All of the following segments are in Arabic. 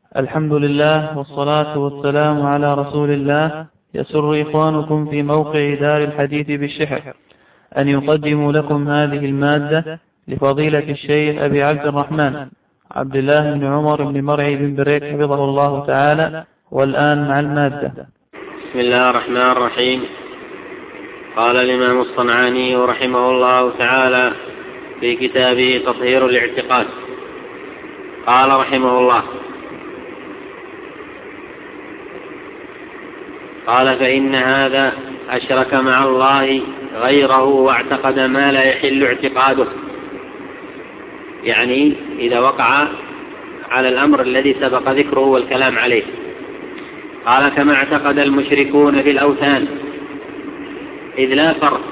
الحمد لله والصلاة والسلام على رسول الله. يسر إخوانكم في موقع دار الحديث بالشحر أن يقدموا لكم هذه المادة لفضيلة الشيخ أبي عبد الرحمن عبد الله بن عمر بن مرعي بن بريك حفظه الله تعالى. والآن مع المادة. بسم الله الرحمن الرحيم. قال الإمام الصنعاني رحمه الله تعالى في كتابه تطهير الاعتقاد، قال رحمه الله: قال فإن هذا أشرك مع الله غيره واعتقد ما لا يحل اعتقاده، يعني إذا وقع على الأمر الذي سبق ذكره والكلام عليه. قال: كما اعتقد المشركون في الأوثان، إذ لا فرق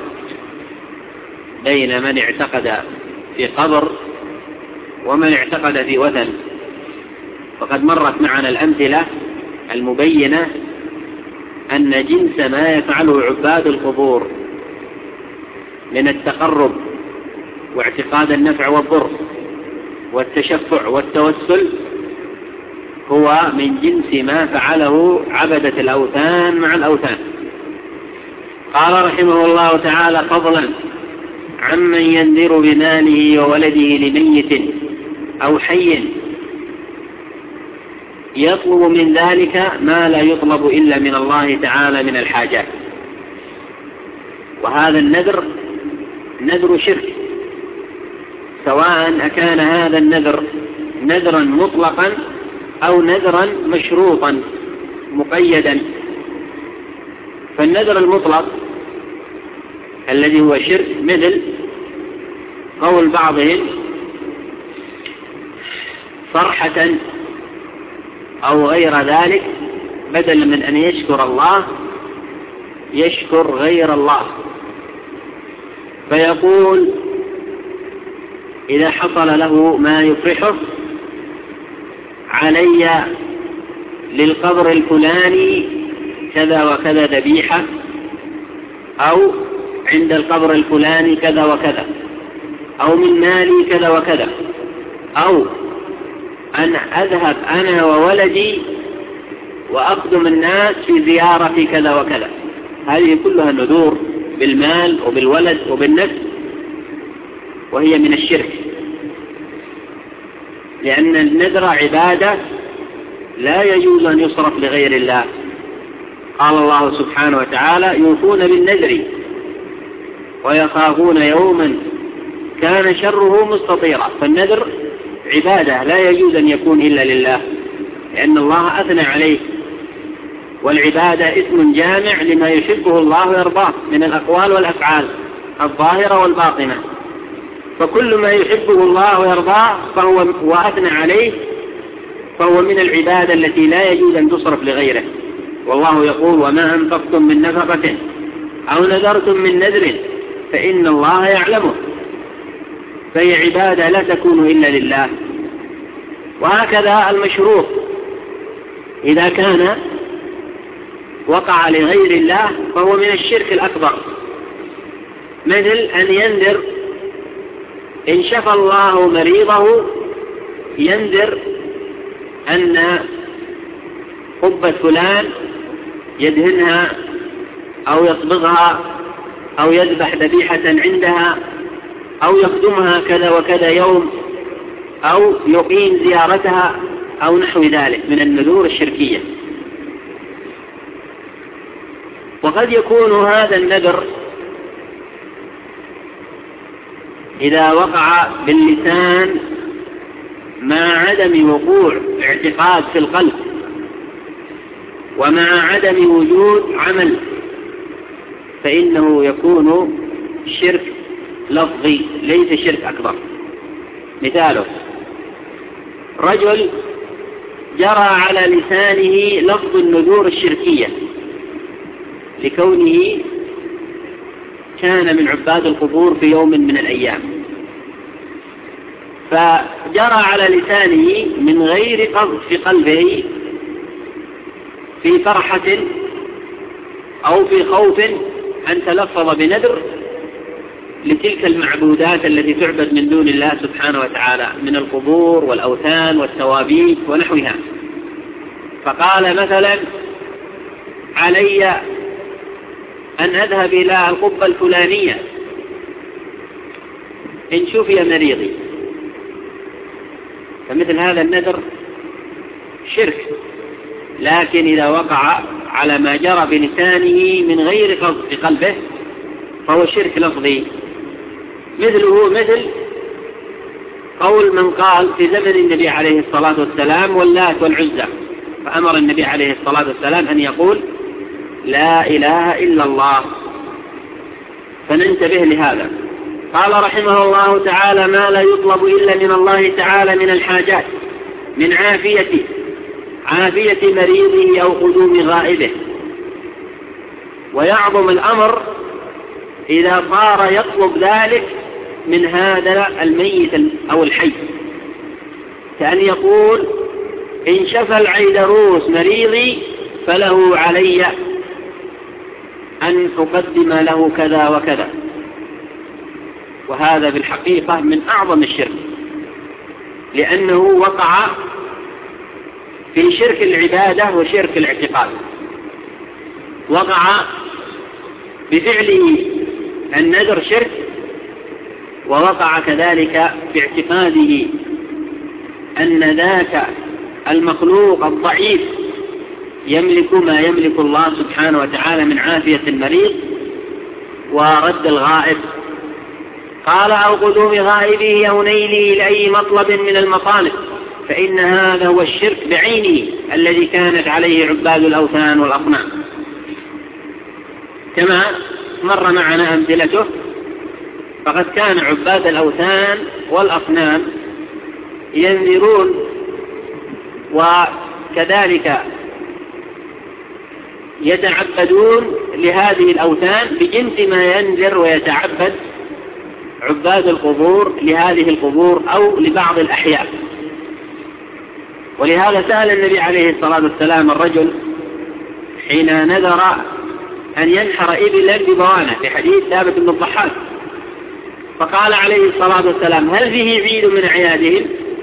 بين من اعتقد في قبر ومن اعتقد في وثن. وقد مرت معنا الأمثلة المبينة أن جنس ما يفعله عباد القبور من التقرب واعتقاد النفع والضر والتشفع والتوسل هو من جنس ما فعله عبدة الأوثان مع الأوثان. قال رحمه الله تعالى: فضلا عمن ينذر بماله وولده لميت أو حي يطلب من ذلك ما لا يطلب إلا من الله تعالى من الحاجات. وهذا النذر نذر شرك، سواء أكان هذا النذر نذرا مطلقا أو نذرا مشروطا مقيدا. فالنذر المطلق الذي هو شرك مثل قول بعضهم فرحة أو غير ذلك، بدلا من أن يشكر الله يشكر غير الله، فيقول إذا حصل له ما يفرحه علي للقبر الفلاني كذا وكذا ذبيحة، أو عند القبر الفلاني كذا وكذا، أو من مالي كذا وكذا، أو أن أذهب أنا وولدي وأقدم الناس في زيارة كذا وكذا. هذه كلها نذور بالمال وبالولد وبالنفس، وهي من الشرك، لأن النذر عبادة لا يجوز أن يصرف لغير الله. قال الله سبحانه وتعالى: يوفون بالنذر ويخافون يوما كان شره مستطيرا. فالنذر عبادة لا يجوز أن يكون إلا لله، لأن الله أثنى عليه، والعبادة اسم جامع لما يحبه الله ويرضاه من الأقوال والأفعال الظاهرة والباطنة. فكل ما يحبه الله ويرضاه فهو وأثنى عليه فهو من العبادة التي لا يجوز أن تصرف لغيره. والله يقول: وما أنفقتم من نفقة أو نذرتم من نذر فإن الله يعلمه. فهي عبادة لا تكون إلا لله. وهكذا المشروط إذا كان وقع لغير الله فهو من الشرك الأكبر، مثل أن ينذر إن شفى الله مريضه، ينذر أن قبة فلان يدهنها أو يصبغها أو يذبح ذبيحة عندها أو يخدمها كذا وكذا يوم أو يقيم زيارتها أو نحو ذلك من النذور الشركية. وقد يكون هذا النذر إذا وقع باللسان مع عدم وقوع اعتقاد في القلب ومع عدم وجود عمل، فإنه يكون شرك لفظي ليس شرك أكبر. مثاله: رجل جرى على لسانه لفظ النذور الشركية لكونه كان من عباد القبور في يوم من الأيام، فجرى على لسانه من غير قصد في قلبه في فرحة أو في خوف أن تلفظ بنذر لتلك المعبودات التي تعبد من دون الله سبحانه وتعالى من القبور والأوثان والتوابيت ونحوها. فقال مثلا علي أن أذهب إلى القبة الفلانية إن شفي مريضي، فمثل هذا النذر شرك. لكن إذا وقع على ما جرى بلسانه من غير قصد في قلبه فهو شرك لفظي. مثله مثل قول من قال في زمن النبي عليه الصلاة والسلام واللات والعزى، فأمر النبي عليه الصلاة والسلام أن يقول لا إله إلا الله، فننتبه لهذا. قال رحمه الله تعالى ما لا يطلب إلا من الله تعالى من الحاجات، من عافية مريضه أو قدوم غائبه. ويعظم الأمر إذا صار يطلب ذلك من هذا الميت أو الحي، كأن يقول إن شفى العيدروس مريضي فله علي أن أقدم له كذا وكذا. وهذا بالحقيقة من أعظم الشرك، لأنه وقع في شرك العبادة وشرك الاعتقاد. وقع بفعله النذر شرك، ووقع كذلك باعتقاده أن ذاك المخلوق الضعيف يملك ما يملك الله سبحانه وتعالى من عافية المريض ورد الغائب. قال أو قدوم غائبه أو نيله لأي مطلب من المطالب، فإن هذا هو الشرك بعينه الذي كانت عليه عباد الأوثان والأصنام، كما مر معنا أمثلته. فقد كان عباد الأوثان والأصنام ينذرون وكذلك يتعبدون لهذه الأوثان بجنس ما ينذر ويتعبد عباد القبور لهذه القبور أو لبعض الأحياء. ولهذا سأل النبي عليه الصلاة والسلام الرجل حين نذر أن ينحر إبلا ببوانة في حديث ثابت بن الضحاك، فقال عليه الصلاة والسلام هل فيه عيد من أعيادهم؟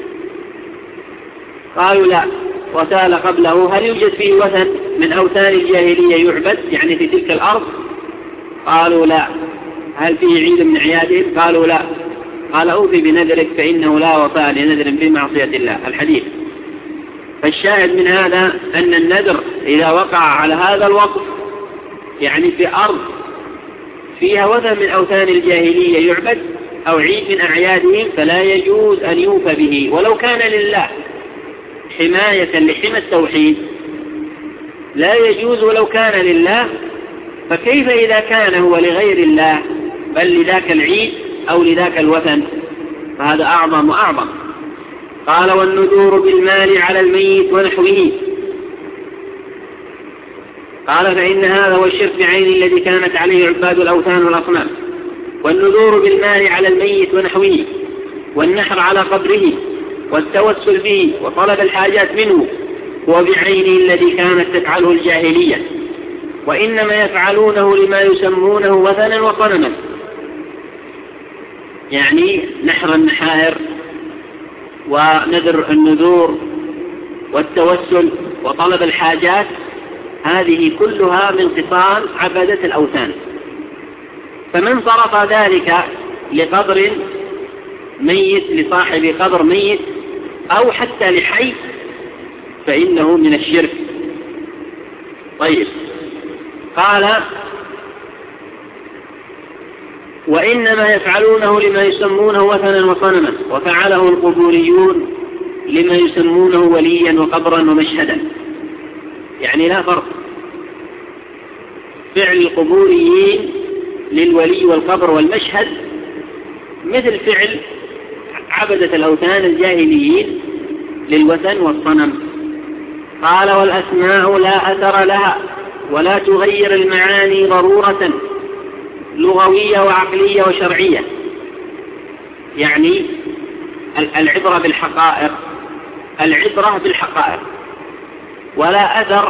قالوا لا. وسأل قبله هل يوجد فيه وثن من أوثان الجاهلية يعبد يعني في تلك الأرض؟ قالوا لا. هل فيه عيد من أعيادهم؟ قالوا لا. قال أوفي بنذرك فإنه لا وفاء لنذر بمعصية الله. الحديث. فالشاهد من هذا أن النذر إذا وقع على هذا الوقف يعني في أرض فيها وثن من أوثان الجاهلية يعبد أو عيد من أعيادهم فلا يجوز أن يوفى به ولو كان لله حماية لحمى التوحيد، لا يجوز ولو كان لله، فكيف إذا كان هو لغير الله بل لذاك العيد أو لذاك الوثن؟ فهذا أعظم وأعظم. قال والنذور بالمال على الميت ونحوه. قال فإن هذا هو الشرك بعين الذي كانت عليه عباد الأوثان والأصنام. والنذور بالمال على الميت ونحوه، والنحر على قبره، والتوسل به، وطلب الحاجات منه، هو بعينه الذي كانت تفعله الجاهلية، وإنما يفعلونه لما يسمونه وثنا وصنما، يعني نحر النحائر ونذر النذور والتوسل وطلب الحاجات، هذه كلها من خصال عبادة الأوثان. فمن صرف ذلك لقبر ميت لصاحب قبر ميت أو حتى لحي فإنه من الشرك. طيب، قال وإنما يفعلونه لما يسمونه وثنا وصنما، وفعله القبوريون لما يسمونه وليا وقبرا ومشهدا، يعني لا فرق. فعل القبوريين للولي والقبر والمشهد مثل فعل عبدة الأوثان الجاهليين للوثن والصنم. قال والأسماء لا أثر لها ولا تغير المعاني ضرورة لغوية وعقلية وشرعية، يعني العبرة بالحقائق، العبرة بالحقائق، ولا أثر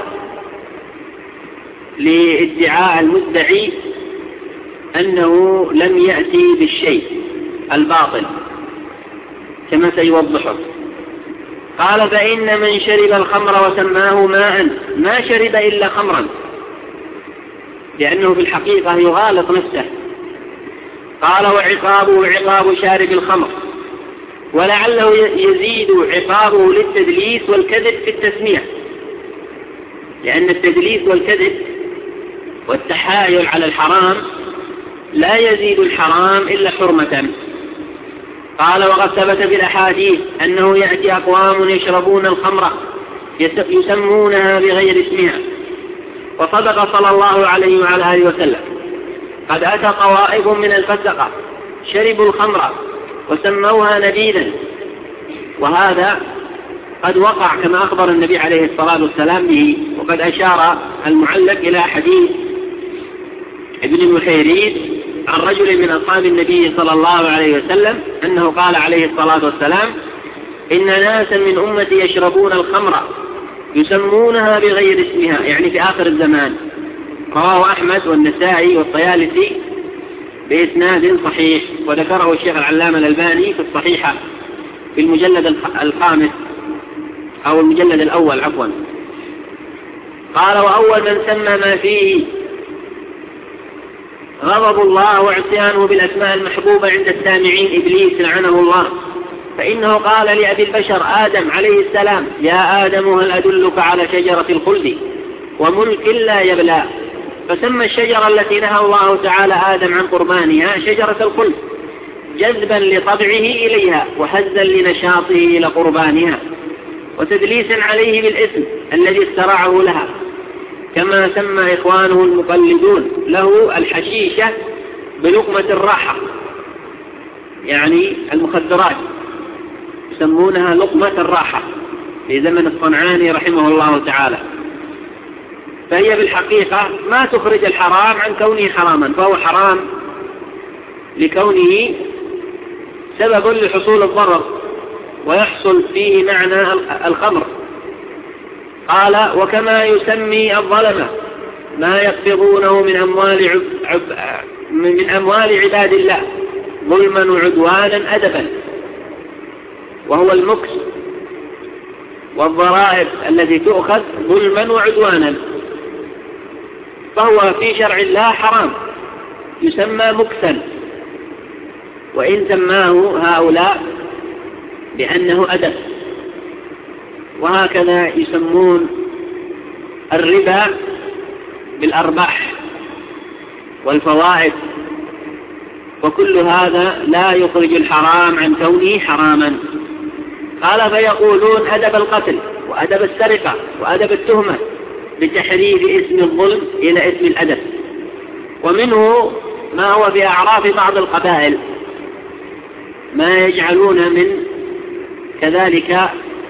لادعاء المدعي أنه لم يأتي بالشيء الباطل كما سيوضحه. قال فإن من شرب الخمر وسماه ماء ما شرب إلا خمرا، لأنه في الحقيقة يغالط نفسه. قال وعقابه عقاب شارب الخمر، ولعله يزيد عقابه للتدليس والكذب في التسمية، لأن التدليس والكذب والتحايل على الحرام لا يزيد الحرام إلا حرمة. قال وقد ثبت في الأحاديث أنه يأتي أقوام يشربون الخمر يسمونها بغير اسمها، وصدق صلى الله عليه وعلى آله وسلم. قد أتى طوائف من الفسقة شربوا الخمر وسموها نبيذا، وهذا قد وقع كما أخبر النبي عليه الصلاة والسلام به. وقد أشار المعلق إلى حديث ابن المحيريث عن رجل من أصحاب النبي صلى الله عليه وسلم أنه قال عليه الصلاة والسلام إن ناسا من أمتي يشربون الخمر يسمونها بغير اسمها، يعني في آخر الزمان. رواه أحمد والنسائي والطيالسي بإسناد صحيح، وذكره الشيخ العلامة الألباني في الصحيحة في المجلد الخامس أو المجلد الأول عفوا. قال وأول من سمى ما فيه غضب الله وعصيانه بالأسماء المحبوبة عند السامعين إبليس لعنه الله، فإنه قال لأبي البشر آدم عليه السلام يا آدم هل أدلك على شجرة الخلد وملك لا يبلى، فسمى الشجرة التي نهى الله تعالى آدم عن قربانها شجرة الخلد جذبا لطبعه إليها وحزا لنشاطه إلى قربانها، وتدليسا عليه بالاسم الذي اخترعه لها، كما سمى إخوانه المقلدون له الحشيشة بلقمة الراحة، يعني المخدرات يسمونها لقمة الراحة في زمن الصنعاني رحمه الله تعالى. فهي بالحقيقة ما تخرج الحرام عن كونه حراما، فهو حرام لكونه سبب لحصول الضرر ويحصل فيه معنى الخمر. قال وكما يسمي الظلمة ما يقبضونه من أموال عباد الله ظلما وعدوانا أدبا، وهو المكس والضرائب التي تؤخذ ظلما وعدوانا، فهو في شرع الله حرام يسمى مكسا، وإن سماه هؤلاء بأنه أدب. وهكذا يسمون الربا بالأرباح والفوائد، وكل هذا لا يخرج الحرام عن كونه حراما. قال فيقولون أدب القتل وأدب السرقة وأدب التهمة بتحريف اسم الظلم إلى اسم الأدب. ومنه ما هو في أعراف بعض القبائل ما يجعلون من كذلك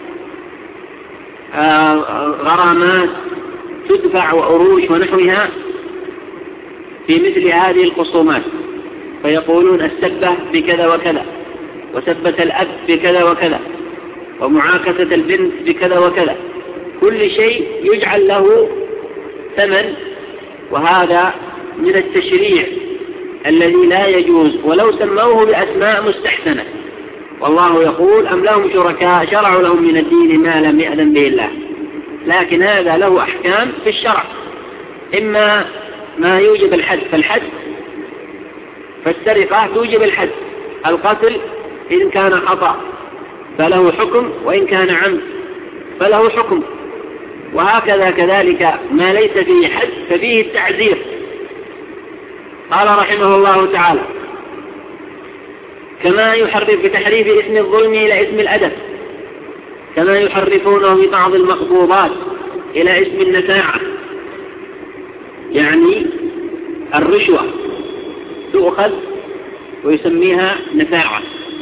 غرامات تدفع وأروش ونحوها في مثل هذه الخصومات، فيقولون السبة بكذا وكذا، وسبة الأب بكذا وكذا، ومعاكسة البنت بكذا وكذا، كل شيء يجعل له ثمن، وهذا من التشريع الذي لا يجوز ولو سموه بأسماء مستحسنة. والله يقول أم لهم شركاء شرعوا لهم من الدين ما لم يأذن به الله، لكن هذا له أحكام في الشرع، إما ما يوجب الحد فالحد، فالسرقة توجب الحد، القتل إن كان خطأ فله حكم، وإن كان عمد فله حكم، وهكذا كذلك ما ليس فيه حد ففيه التعزير. قال رحمه الله تعالى كما يحرف بتحريف اسم الظلم إلى اسم الأدب، كما يحرفونه في بعض المقبوضات إلى اسم النساعة، يعني الرشوة تؤخذ ويسميها نساعة.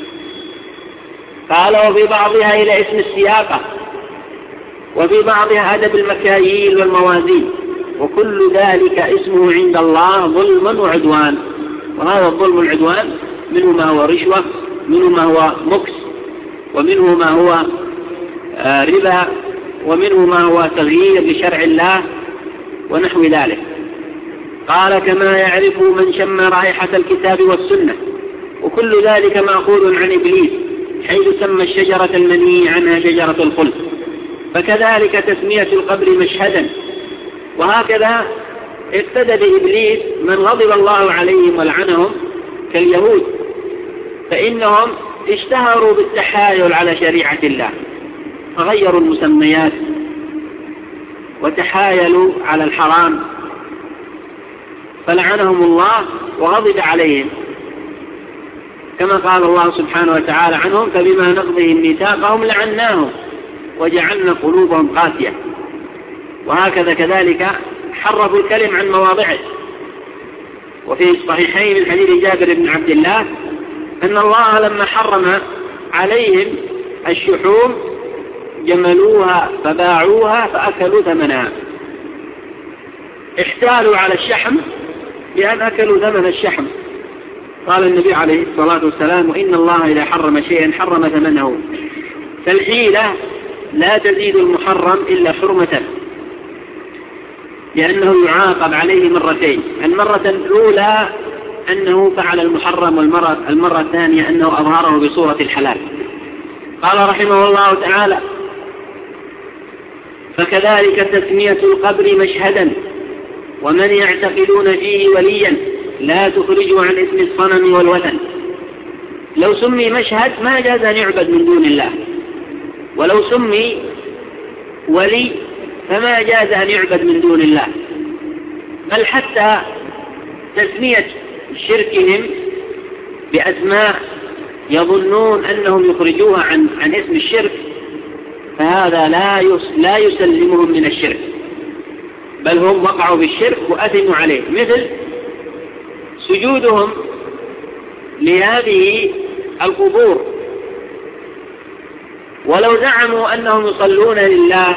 قال وفي بعضها إلى اسم السياقة، وفي بعضها أدب المكاييل والموازين، وكل ذلك اسمه عند الله ظلم وعدوان. وهذا الظلم والعدوان منه ما هو رشوة، منه ما هو مكس، ومنه ما هو ربا، ومنه ما هو تغيير لشرع الله ونحو ذلك. قال كما يعرف من شم رائحة الكتاب والسنة، وكل ذلك مأخوذ عن إبليس حيث سمى الشجرة المنهي عنها شجرة الخلد. فكذلك تسمية القبر مشهدا. وهكذا اقتدى بإبليس من غضب الله عليهم ولعنهم كاليهود، فإنهم اشتهروا بالتحايل على شريعة الله، فغيروا المسميات وتحايلوا على الحرام، فلعنهم الله وغضب عليهم، كما قال الله سبحانه وتعالى عنهم: فبما نقضهم ميثاقهم لعناهم وجعلنا قلوبهم قاسية. وهكذا كذلك حرفوا الكلم عن مواضعه. وفي الصحيحين من حديث جابر بن عبد الله أن الله لما حرم عليهم الشحوم جملوها فباعوها فأكلوا ثمنها. احتالوا على الشحم بأن أكلوا ثمن الشحم. قال النبي عليه الصلاة والسلام: وإن الله إذا حرم شيئا حرم ثمنه. فالحيلة لا تزيد المحرم إلا حرمة، لأنه يعاقب عليه مرتين: المرة الأولى أنه فعل المحرم، والمرة الثانية أنه أظهره بصورة الحلال. قال رحمه الله تعالى: فكذلك تسمية القبر مشهدا، ومن يعتقدون فيه وليا لا تخرجوا عن اسم الصنم والوثن. لو سمي مشهد ما جاز أن يعبد من دون الله، ولو سمي ولي فما جاز أن يعبد من دون الله. بل حتى تسمية شركهم بأسماء يظنون أنهم يخرجوها عن اسم الشرك، فهذا لا يسلمهم من الشرك، بل هم وقعوا بالشرك وأثموا عليه، مثل سجودهم لهذه القبور. ولو زعموا أنهم يصلون لله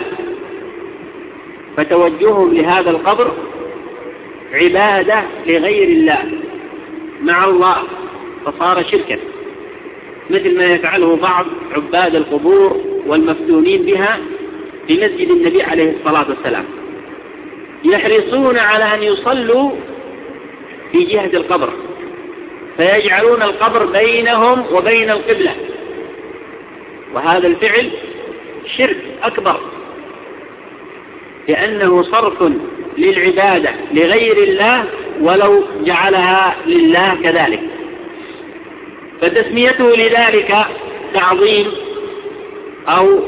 فتوجههم لهذا القبر عبادة لغير الله مع الله، فصار شركا، مثل ما يفعله بعض عباد القبور والمفتونين بها في مسجد النبي عليه الصلاة والسلام. يحرصون على أن يصلوا في جهة القبر، فيجعلون القبر بينهم وبين القبلة، وهذا الفعل شرك أكبر، لأنه صرف للعبادة لغير الله ولو جعلها لله كذلك. فتسميته لذلك تعظيم أو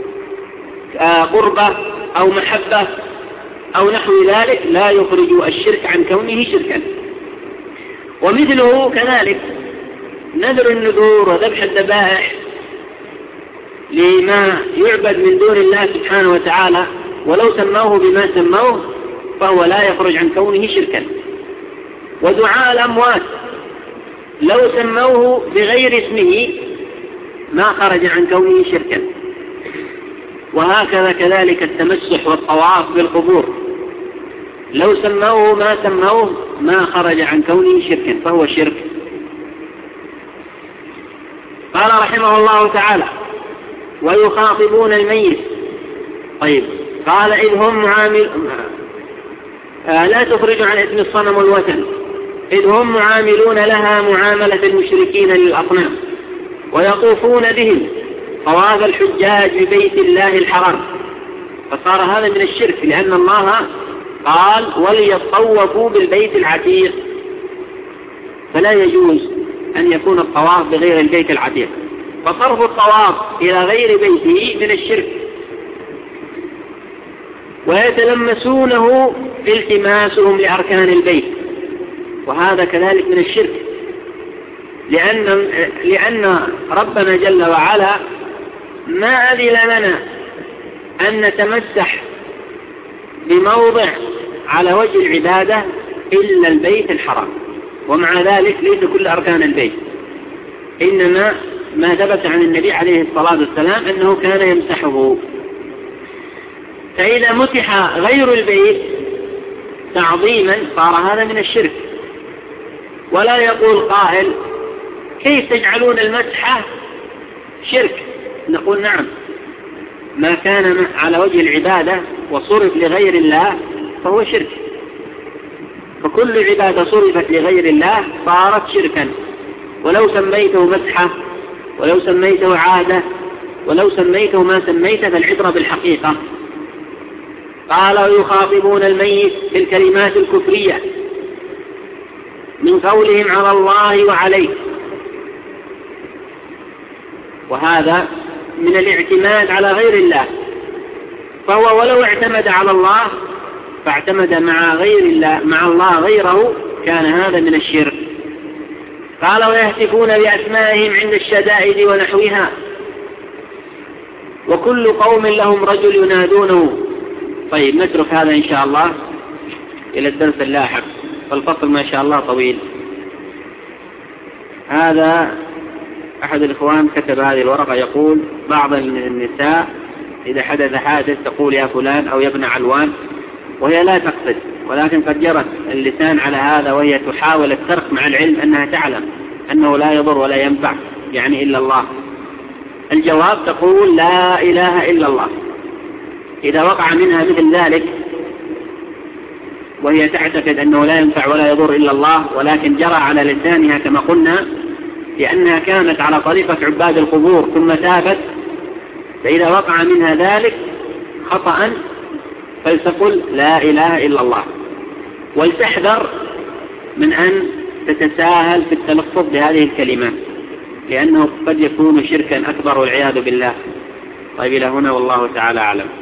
قربة أو محبة أو نحو ذلك لا يخرج الشرك عن كونه شركا. ومثله كذلك نذر النذور وذبح الذبائح لما يعبد من دون الله سبحانه وتعالى، ولو سموه بما سموه فهو لا يخرج عن كونه شركا. ودعاء الأموات لو سموه بغير اسمه ما خرج عن كونه شركا. وهكذا كذلك التمسح والطواف بالقبور لو سموه ما سموه ما خرج عن كونه شركا، فهو شرك. قال رحمه الله تعالى: ويخاطبون الميت. طيب، قال: إذ هم لا تخرج عن اسم الصنم والوثن، إذ هم معاملون لها معاملة المشركين للأصنام، ويطوفون بهم طواف الحجاج ببيت الله الحرام، فصار هذا من الشرك، لأن الله قال: وليطوفوا بالبيت العتيق، فلا يجوز أن يكون الطواف بغير البيت العتيق، فصرف الطواف إلى غير بيته من الشرك. ويتلمسونه التماسهم لأركان البيت، وهذا كذلك من الشرك، لأن ربنا جل وعلا ما أذن لنا أن نتمسح بموضع على وجه العبادة إلا البيت الحرام، ومع ذلك ليس كل أركان البيت، إنما ما ثبت عن النبي عليه الصلاة والسلام أنه كان يمسحه. فإذا مسح غير البيت تعظيما صار هذا من الشرك. ولا يقول قائل: كيف تجعلون المسح شرك؟ نقول: نعم، ما كان على وجه العبادة وصرف لغير الله فهو شرك، فكل عبادة صرفت لغير الله صارت شركا، ولو سميته مسحة ولو سميته عادة ولو سميته ما سميته فالعبرة بالحقيقة. قال ويخاطبون الميت بالكلمات الكفرية من قولهم على الله وعليه، وهذا من الاعتماد على غير الله، فهو ولو اعتمد على الله فاعتمد مع غير الله مع الله غيره كان هذا من الشرك. قال ويهتفون بأسمائهم عند الشدائد ونحوها، وكل قوم لهم رجل ينادونه. طيب نترك هذا إن شاء الله إلى الدرس اللاحق، فالفصل ما شاء الله طويل. هذا أحد الإخوان كتب هذه الورقة يقول بعض النساء إذا حدث حادث تقول يا فلان أو يا ابن علوان، وهي لا تقصد، ولكن قد جرت اللسان على هذا وهي تحاول الترك مع العلم أنها تعلم أنه لا يضر ولا ينفع يعني إلا الله. الجواب تقول لا إله إلا الله. إذا وقع منها مثل ذلك وهي تعتقد أنه لا ينفع ولا يضر إلا الله، ولكن جرى على لسانها كما قلنا لأنها كانت على طريقة عباد القبور ثم تابت، فإذا وقع منها ذلك خطأ فلتقل لا إله إلا الله، ولتحذر من أن تتساهل في التلفظ بهذه الكلمات لأنه قد يكون شركا أكبر والعياذ بالله. طيب إلى هنا والله تعالى أعلم.